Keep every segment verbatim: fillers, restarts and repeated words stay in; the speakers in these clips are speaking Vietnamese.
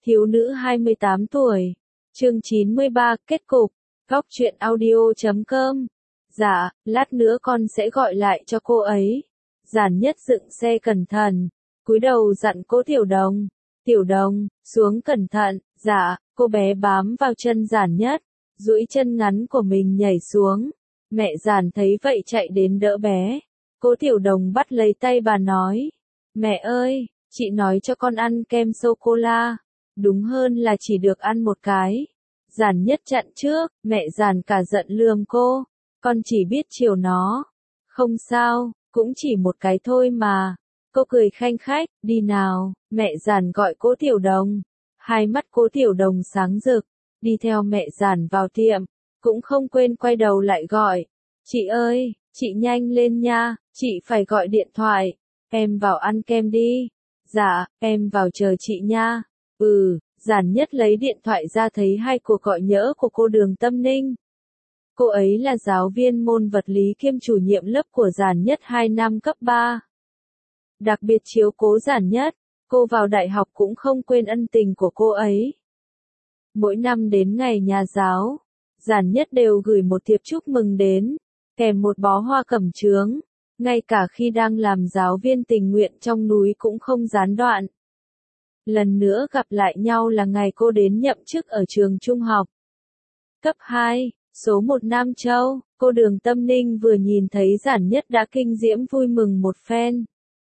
Thiếu nữ hai mươi tám tuổi. Chương chín mươi ba, kết cục. Góc truyện audio chấm com. Dạ, lát nữa con sẽ gọi lại cho cô ấy. Giản Nhất dựng xe cẩn thận, cúi đầu dặn Cố Tiểu Đồng. Tiểu Đồng, xuống cẩn thận. Dạ, cô bé bám vào chân Giản Nhất, duỗi chân ngắn của mình nhảy xuống. Mẹ Giản thấy vậy chạy đến đỡ bé. Cố Tiểu Đồng bắt lấy tay bà nói. Mẹ ơi, chị nói cho con ăn kem sô-cô-la. Đúng hơn là chỉ được ăn một cái. Giản Nhất chặn trước, mẹ Giản cả giận lườm cô. Con chỉ biết chiều nó. Không sao, cũng chỉ một cái thôi mà. Cô cười khanh khách, đi nào, mẹ Giản gọi Cố Tiểu Đồng. Hai mắt Cố Tiểu Đồng sáng rực, đi theo mẹ Giản vào tiệm, cũng không quên quay đầu lại gọi. Chị ơi, chị nhanh lên nha, chị phải gọi điện thoại. Em vào ăn kem đi. Dạ, em vào chờ chị nha. Ừ, Giản Nhất lấy điện thoại ra thấy hai cuộc gọi nhỡ của cô Đường Tâm Ninh. Cô ấy là giáo viên môn vật lý kiêm chủ nhiệm lớp của Giản Nhất hai năm cấp ba. Đặc biệt chiếu cố Giản Nhất, cô vào đại học cũng không quên ân tình của cô ấy. Mỗi năm đến ngày nhà giáo, Giản Nhất đều gửi một thiệp chúc mừng đến, kèm một bó hoa cẩm chướng, ngay cả khi đang làm giáo viên tình nguyện trong núi cũng không gián đoạn. Lần nữa gặp lại nhau là ngày cô đến nhậm chức ở trường trung học cấp hai, số một Nam Châu. Cô Đường Tâm Ninh vừa nhìn thấy Giản Nhất đã kinh diễm vui mừng một phen.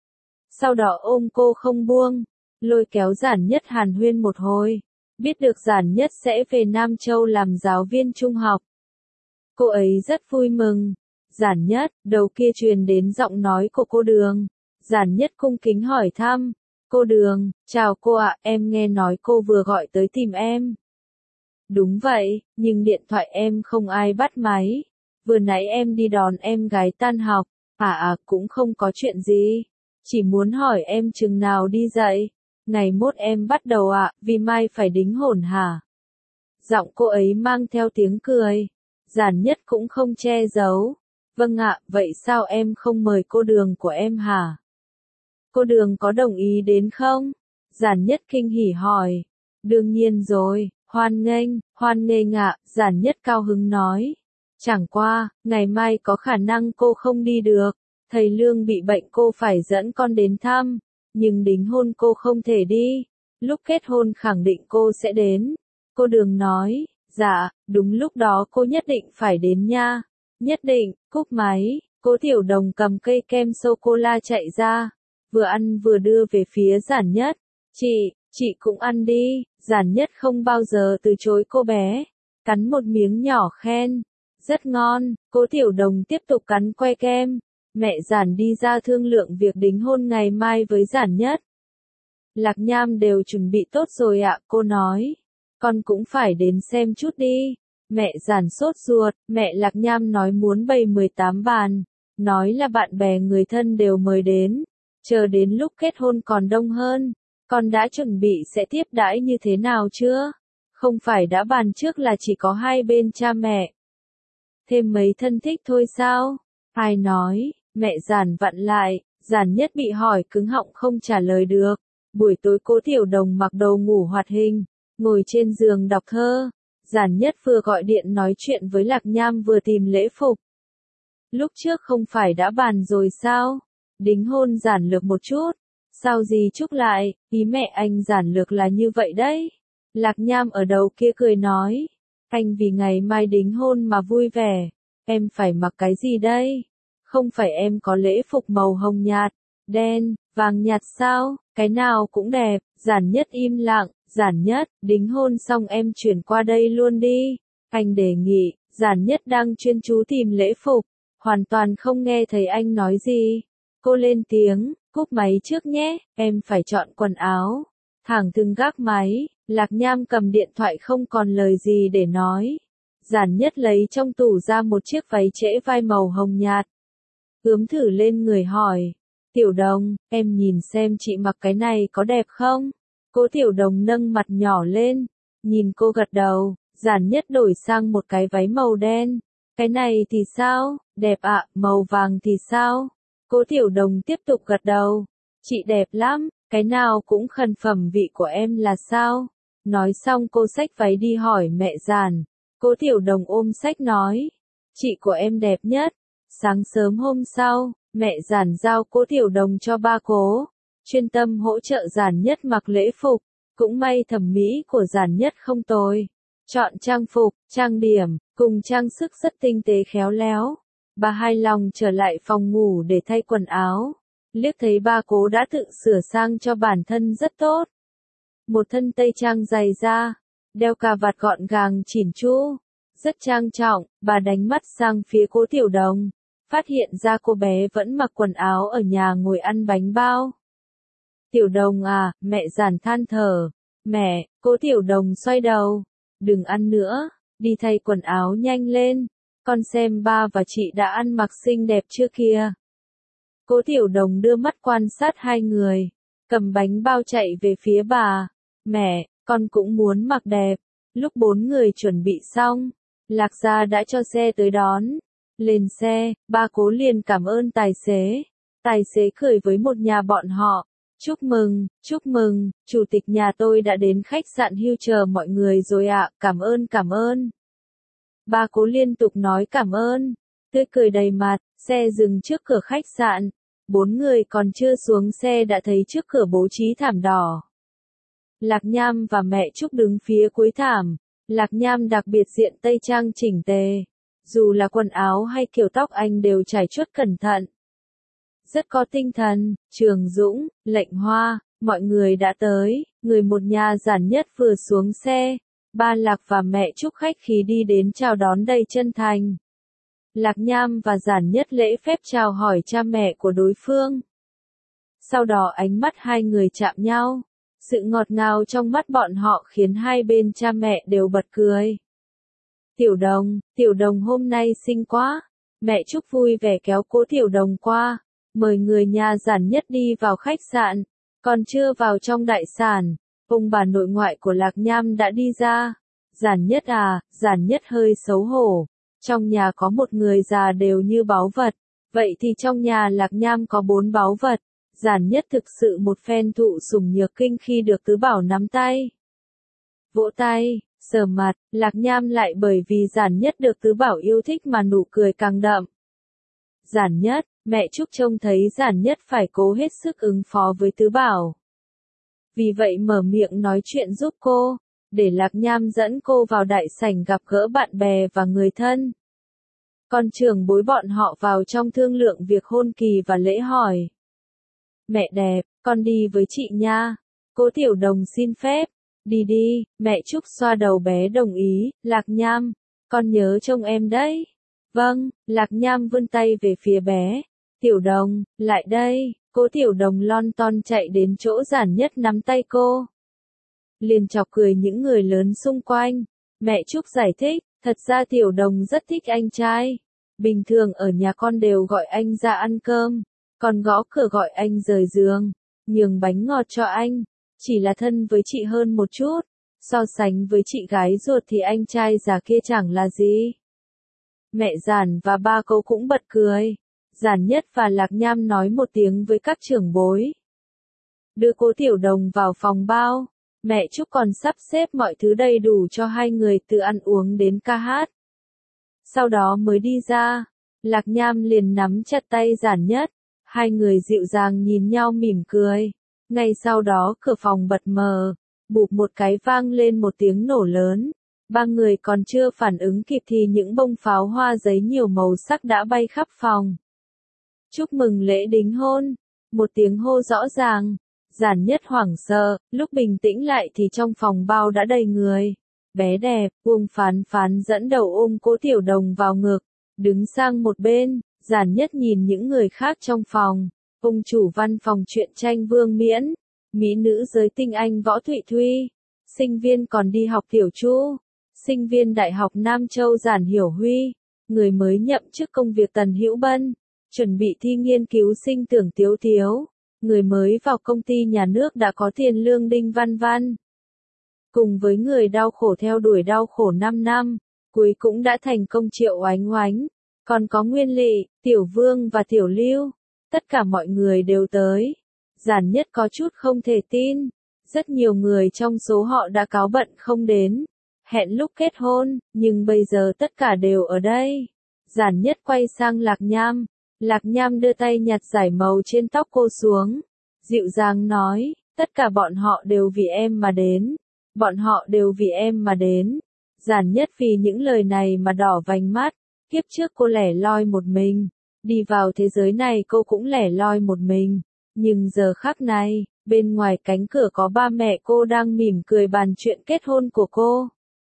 Sau đó ôm cô không buông, lôi kéo Giản Nhất hàn huyên một hồi. Biết được Giản Nhất sẽ về Nam Châu làm giáo viên trung học, cô ấy rất vui mừng. Giản Nhất, đầu kia truyền đến giọng nói của cô Đường. Giản Nhất cung kính hỏi thăm. Cô Đường, chào cô ạ, em nghe nói cô vừa gọi tới tìm em. Đúng vậy, nhưng điện thoại em không ai bắt máy. Vừa nãy em đi đón em gái tan học. À à, cũng không có chuyện gì. Chỉ muốn hỏi em chừng nào đi dậy. Ngày mốt em bắt đầu ạ, vì mai phải đính hôn hả? Giọng cô ấy mang theo tiếng cười. Giản Nhất cũng không che giấu. Vâng ạ, vậy sao em không mời cô Đường của em hả? Cô Đường có đồng ý đến không? Giản Nhất kinh hỉ hỏi. Đương nhiên rồi, hoan nghênh, hoan nghênh ạ, Giản Nhất cao hứng nói. Chẳng qua, ngày mai có khả năng cô không đi được. Thầy Lương bị bệnh cô phải dẫn con đến thăm. Nhưng đính hôn cô không thể đi. Lúc kết hôn khẳng định cô sẽ đến. Cô Đường nói. Dạ, đúng lúc đó cô nhất định phải đến nha. Nhất định. Cúp máy. Cố Tiểu Đồng cầm cây kem sô-cô-la chạy ra. Vừa ăn vừa đưa về phía Giản Nhất. Chị, chị cũng ăn đi. Giản Nhất không bao giờ từ chối cô bé. Cắn một miếng nhỏ khen. Rất ngon. Cố Tiểu Đồng tiếp tục cắn que kem. Mẹ Giản đi ra thương lượng việc đính hôn ngày mai với Giản Nhất. Lạc Nham đều chuẩn bị tốt rồi ạ, cô nói. Con cũng phải đến xem chút đi. Mẹ Giản sốt ruột, mẹ Lạc Nham nói muốn bày mười tám bàn. Nói là bạn bè người thân đều mời đến. Chờ đến lúc kết hôn còn đông hơn. Con đã chuẩn bị sẽ tiếp đãi như thế nào chưa? Không phải đã bàn trước là chỉ có hai bên cha mẹ. Thêm mấy thân thích thôi sao? Ai nói? Mẹ Giản vặn lại. Giản Nhất bị hỏi cứng họng không trả lời được. Buổi tối Cố Tiểu Đồng mặc đồ ngủ hoạt hình, ngồi trên giường đọc thơ. Giản Nhất vừa gọi điện nói chuyện với Lạc Nham vừa tìm lễ phục. Lúc trước không phải đã bàn rồi sao? Đính hôn giản lược một chút. Sao gì chúc lại, ý mẹ anh giản lược là như vậy đấy. Lạc Nham ở đầu kia cười nói. Anh vì ngày mai đính hôn mà vui vẻ. Em phải mặc cái gì đây? Không phải em có lễ phục màu hồng nhạt, đen, vàng nhạt sao? Cái nào cũng đẹp. Giản Nhất im lặng. Giản Nhất, đính hôn xong em chuyển qua đây luôn đi. Anh đề nghị. Giản Nhất đang chuyên chú tìm lễ phục, hoàn toàn không nghe thấy anh nói gì. Cô lên tiếng, cúp máy trước nhé, em phải chọn quần áo. Thẳng thừng gác máy. Lạc Nham cầm điện thoại không còn lời gì để nói. Giản Nhất lấy trong tủ ra một chiếc váy trễ vai màu hồng nhạt. Ướm thử lên người hỏi. Tiểu Đồng, em nhìn xem chị mặc cái này có đẹp không? Cố Tiểu Đồng nâng mặt nhỏ lên. Nhìn cô gật đầu. Giản Nhất đổi sang một cái váy màu đen. Cái này thì sao? Đẹp ạ, màu vàng thì sao? Cố Tiểu Đồng tiếp tục gật đầu. Chị đẹp lắm, cái nào cũng khân phẩm vị của em là sao? Nói xong cô xách váy đi hỏi mẹ Giản. Cố Tiểu Đồng ôm xách nói. Chị của em đẹp nhất. Sáng sớm hôm sau, mẹ Giản giao Cố Tiểu Đồng cho ba Cố. Chuyên tâm hỗ trợ Giản Nhất mặc lễ phục. Cũng may thẩm mỹ của Giản Nhất không tồi. Chọn trang phục, trang điểm, cùng trang sức rất tinh tế khéo léo. Bà hài lòng trở lại phòng ngủ để thay quần áo. Liếc thấy ba Cố đã tự sửa sang cho bản thân rất tốt. Một thân tây trang dày da, đeo cà vạt gọn gàng chỉn chu, rất trang trọng. Bà đánh mắt sang phía Cố Tiểu Đồng, phát hiện ra cô bé vẫn mặc quần áo ở nhà ngồi ăn bánh bao. Tiểu Đồng à, mẹ Giản than thở. Mẹ, Cố Tiểu Đồng xoay đầu. Đừng ăn nữa, đi thay quần áo nhanh lên. Con xem ba và chị đã ăn mặc xinh đẹp chưa kìa. Cố Tiểu Đồng đưa mắt quan sát hai người, cầm bánh bao chạy về phía bà. Mẹ, con cũng muốn mặc đẹp. Lúc bốn người chuẩn bị xong, Lạc Gia đã cho xe tới đón. Lên xe, ba Cố liền cảm ơn tài xế. Tài xế cười với một nhà bọn họ. Chúc mừng, chúc mừng, chủ tịch nhà tôi đã đến khách sạn hưu chờ mọi người rồi ạ, cảm ơn cảm ơn. Ba Cố liên tục nói cảm ơn, tươi cười đầy mặt. Xe dừng trước cửa khách sạn. Bốn người còn chưa xuống xe đã thấy trước cửa bố trí thảm đỏ. Lạc Nham và mẹ Trúc đứng phía cuối thảm. Lạc Nham đặc biệt diện tây trang chỉnh tề. Dù là quần áo hay kiểu tóc anh đều trải chuốt cẩn thận. Rất có tinh thần. Trường Dũng, Lệnh Hoa, mọi người đã tới. Người một nhà Giản Nhất vừa xuống xe. Ba Lạc và mẹ Trúc khách khí đi đến chào đón đầy chân thành. Lạc Nham và Giản Nhất lễ phép chào hỏi cha mẹ của đối phương. Sau đó ánh mắt hai người chạm nhau. Sự ngọt ngào trong mắt bọn họ khiến hai bên cha mẹ đều bật cười. Tiểu Đồng, Tiểu Đồng hôm nay xinh quá. Mẹ Trúc vui vẻ kéo Cố Tiểu Đồng qua. Mời người nhà Giản Nhất đi vào khách sạn. Còn chưa vào trong đại sảnh, ông bà nội ngoại của Lạc Nham đã đi ra. Giản Nhất à, Giản Nhất hơi xấu hổ. Trong nhà có một người già đều như báu vật. Vậy thì trong nhà Lạc Nham có bốn báu vật. Giản Nhất thực sự một phen thụ sủng nhược kinh khi được Tứ Bảo nắm tay. Vỗ tay, sờ mặt, Lạc Nham lại bởi vì Giản Nhất được Tứ Bảo yêu thích mà nụ cười càng đậm. Giản Nhất, mẹ Trúc trông thấy Giản Nhất phải cố hết sức ứng phó với Tứ Bảo. Vì vậy mở miệng nói chuyện giúp cô, để Lạc Nham dẫn cô vào đại sảnh gặp gỡ bạn bè và người thân. Còn trưởng bối bọn họ vào trong thương lượng việc hôn kỳ và lễ hỏi. Mẹ đẹp, con đi với chị nha. Cố Tiểu Đồng xin phép. Đi đi, mẹ Trúc xoa đầu bé đồng ý. Lạc Nham, con nhớ trông em đấy. Vâng, Lạc Nham vươn tay về phía bé. Tiểu Đồng, lại đây. Cố Tiểu Đồng lon ton chạy đến chỗ Giản Nhất nắm tay cô. Liền chọc cười những người lớn xung quanh. Mẹ Trúc giải thích, thật ra Tiểu Đồng rất thích anh trai. Bình thường ở nhà con đều gọi anh ra ăn cơm, còn gõ cửa gọi anh rời giường, nhường bánh ngọt cho anh. Chỉ là thân với chị hơn một chút, so sánh với chị gái ruột thì anh trai già kia chẳng là gì. Mẹ Giản và ba Cố cũng bật cười. Giản Nhất và Lạc Nham nói một tiếng với các trưởng bối. Đưa Cố Tiểu Đồng vào phòng bao. Mẹ Trúc còn sắp xếp mọi thứ đầy đủ cho hai người từ ăn uống đến ca hát. Sau đó mới đi ra. Lạc Nham liền nắm chặt tay Giản Nhất. Hai người dịu dàng nhìn nhau mỉm cười. Ngay sau đó cửa phòng bật mờ. Bụp một cái vang lên một tiếng nổ lớn. Ba người còn chưa phản ứng kịp thì những bông pháo hoa giấy nhiều màu sắc đã bay khắp phòng. Chúc mừng lễ đính hôn. Một tiếng hô rõ ràng. Giản Nhất hoảng sợ, lúc bình tĩnh lại thì trong phòng bao đã đầy người. Bé đẹp, Uông Phán Phán dẫn đầu ôm Cố Tiểu Đồng vào ngực, đứng sang một bên. Giản Nhất nhìn những người khác trong phòng. Ông chủ văn phòng truyện tranh Vương Miễn, mỹ nữ giới tinh Anh Võ Thụy Thuy, sinh viên còn đi học Tiểu Chu, sinh viên Đại học Nam Châu Giản Hiểu Huy, người mới nhậm chức công việc Tần Hữu Bân, chuẩn bị thi nghiên cứu sinh Tưởng Tiếu Tiếu, người mới vào công ty nhà nước đã có tiền lương Đinh Văn Văn. Cùng với người đau khổ theo đuổi đau khổ năm năm, cuối cũng đã thành công Triệu Oánh Oánh, còn có Nguyên Lị, Tiểu Vương và Tiểu Lưu, tất cả mọi người đều tới. Giản Nhất có chút không thể tin. Rất nhiều người trong số họ đã cáo bận không đến, hẹn lúc kết hôn, nhưng bây giờ tất cả đều ở đây. Giản Nhất quay sang Lạc Nham, Lạc Nham đưa tay nhặt dải màu trên tóc cô xuống, dịu dàng nói, tất cả bọn họ đều vì em mà đến, bọn họ đều vì em mà đến. Giản Nhất vì những lời này mà đỏ vành mắt, kiếp trước cô lẻ loi một mình, đi vào thế giới này cô cũng lẻ loi một mình, nhưng giờ khắc này, bên ngoài cánh cửa có ba mẹ cô đang mỉm cười bàn chuyện kết hôn của cô.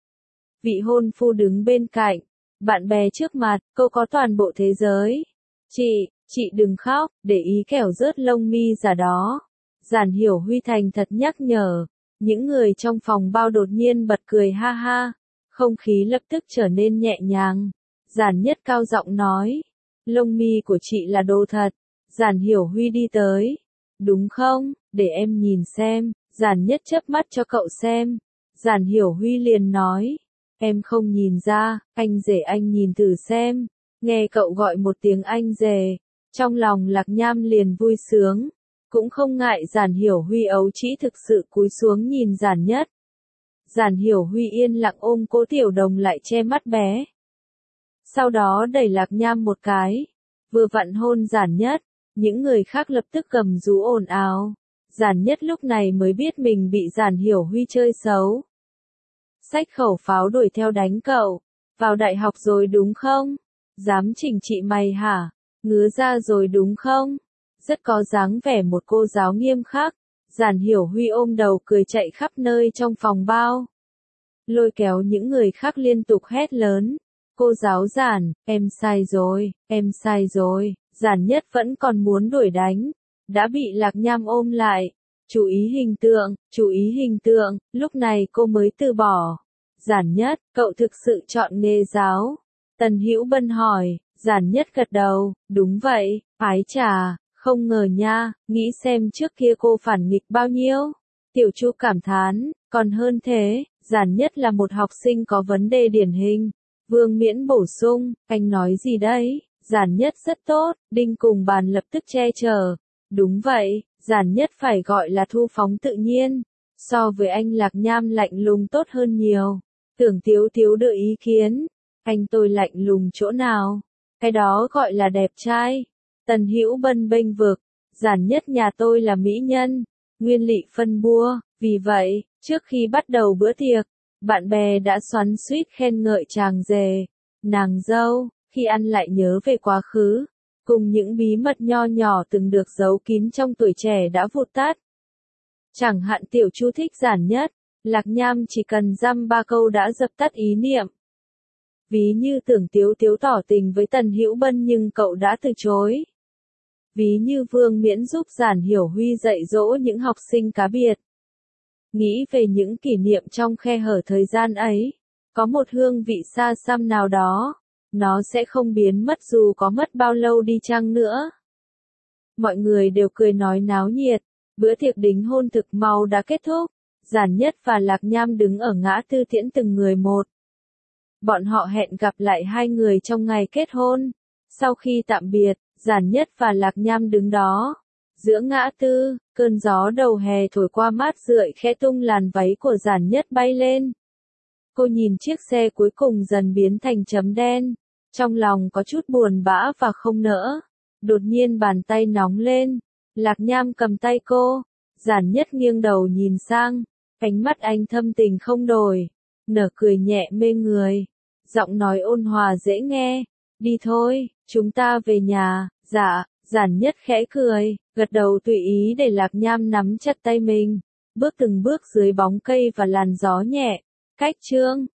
Vị hôn phu đứng bên cạnh, bạn bè trước mặt, cô có toàn bộ thế giới. Chị, chị đừng khóc, để ý kẻo rớt lông mi ra đó. Giản Hiểu Huy thành thật nhắc nhở, những người trong phòng bao đột nhiên bật cười ha ha, không khí lập tức trở nên nhẹ nhàng. Giản Nhất cao giọng nói, lông mi của chị là đồ thật. Giản Hiểu Huy đi tới, đúng không, để em nhìn xem. Giản Nhất chớp mắt cho cậu xem. Giản Hiểu Huy liền nói, em không nhìn ra, anh rể anh nhìn thử xem. Nghe cậu gọi một tiếng anh rể, trong lòng Lạc Nham liền vui sướng, cũng không ngại Giản Hiểu Huy ấu trĩ thực sự cúi xuống nhìn Giản Nhất. Giản Hiểu Huy yên lặng ôm Cố Tiểu Đồng lại che mắt bé. Sau đó đẩy Lạc Nham một cái, vừa vặn hôn Giản Nhất, những người khác lập tức gầm rú ồn ào. Giản Nhất lúc này mới biết mình bị Giản Hiểu Huy chơi xấu. Xách khẩu pháo đuổi theo đánh cậu, vào đại học rồi đúng không? Dám chỉnh trị mày hả? Ngứa ra rồi đúng không? Rất có dáng vẻ một cô giáo nghiêm khắc. Giản Hiểu Huy ôm đầu cười chạy khắp nơi trong phòng bao, lôi kéo những người khác liên tục hét lớn. Cô giáo Giản, em sai rồi, em sai rồi. Giản Nhất vẫn còn muốn đuổi đánh, đã bị Lạc Nham ôm lại. Chú ý hình tượng, chú ý hình tượng, lúc này cô mới từ bỏ. Giản Nhất, cậu thực sự chọn nghề giáo? Tần Hữu Bân hỏi. Giản Nhất gật đầu, đúng vậy, ái chà, không ngờ nha, nghĩ xem trước kia cô phản nghịch bao nhiêu. Tiểu Chu cảm thán, còn hơn thế, Giản Nhất là một học sinh có vấn đề điển hình. Vương Miễn bổ sung, anh nói gì đấy? Giản Nhất rất tốt, Đinh cùng bàn lập tức che chở. Đúng vậy, Giản Nhất phải gọi là thu phóng tự nhiên. So với anh Lạc Nham lạnh lùng tốt hơn nhiều. Tưởng Tiếu Tiếu đưa ý kiến. Anh tôi lạnh lùng chỗ nào? Cái đó gọi là đẹp trai. Tần Hữu Bân bênh vực. Giản Nhất nhà tôi là mỹ nhân. Nguyên Lị phân bua. Vì vậy, trước khi bắt đầu bữa tiệc, bạn bè đã xoắn xuýt khen ngợi chàng rể, nàng dâu, khi ăn lại nhớ về quá khứ, cùng những bí mật nho nhỏ từng được giấu kín trong tuổi trẻ đã vụt tắt. Chẳng hạn Tiểu Chu thích Giản Nhất, Lạc Nham chỉ cần dăm ba câu đã dập tắt ý niệm. Ví như Tưởng Tiếu Tiếu tỏ tình với Tần Hữu Bân nhưng cậu đã từ chối. Ví như Vương Miễn giúp Giản Hiểu Huy dạy dỗ những học sinh cá biệt. Nghĩ về những kỷ niệm trong khe hở thời gian ấy, có một hương vị xa xăm nào đó, nó sẽ không biến mất dù có mất bao lâu đi chăng nữa. Mọi người đều cười nói náo nhiệt, bữa tiệc đính hôn thực mau đã kết thúc, Giản Nhất và Lạc Nham đứng ở ngã tư tiễn từng người một. Bọn họ hẹn gặp lại hai người trong ngày kết hôn. Sau khi tạm biệt, Giản Nhất và Lạc Nham đứng đó. Giữa ngã tư, cơn gió đầu hè thổi qua mát rượi khẽ tung làn váy của Giản Nhất bay lên. Cô nhìn chiếc xe cuối cùng dần biến thành chấm đen. Trong lòng có chút buồn bã và không nỡ. Đột nhiên bàn tay nóng lên. Lạc Nham cầm tay cô. Giản Nhất nghiêng đầu nhìn sang. Ánh mắt anh thâm tình không đổi. Nở cười nhẹ mê người. Giọng nói ôn hòa dễ nghe. Đi thôi, chúng ta về nhà. Dạ. Giản Nhất khẽ cười, gật đầu tùy ý để Lạc Nham nắm chặt tay mình, bước từng bước dưới bóng cây và làn gió nhẹ. Cách chương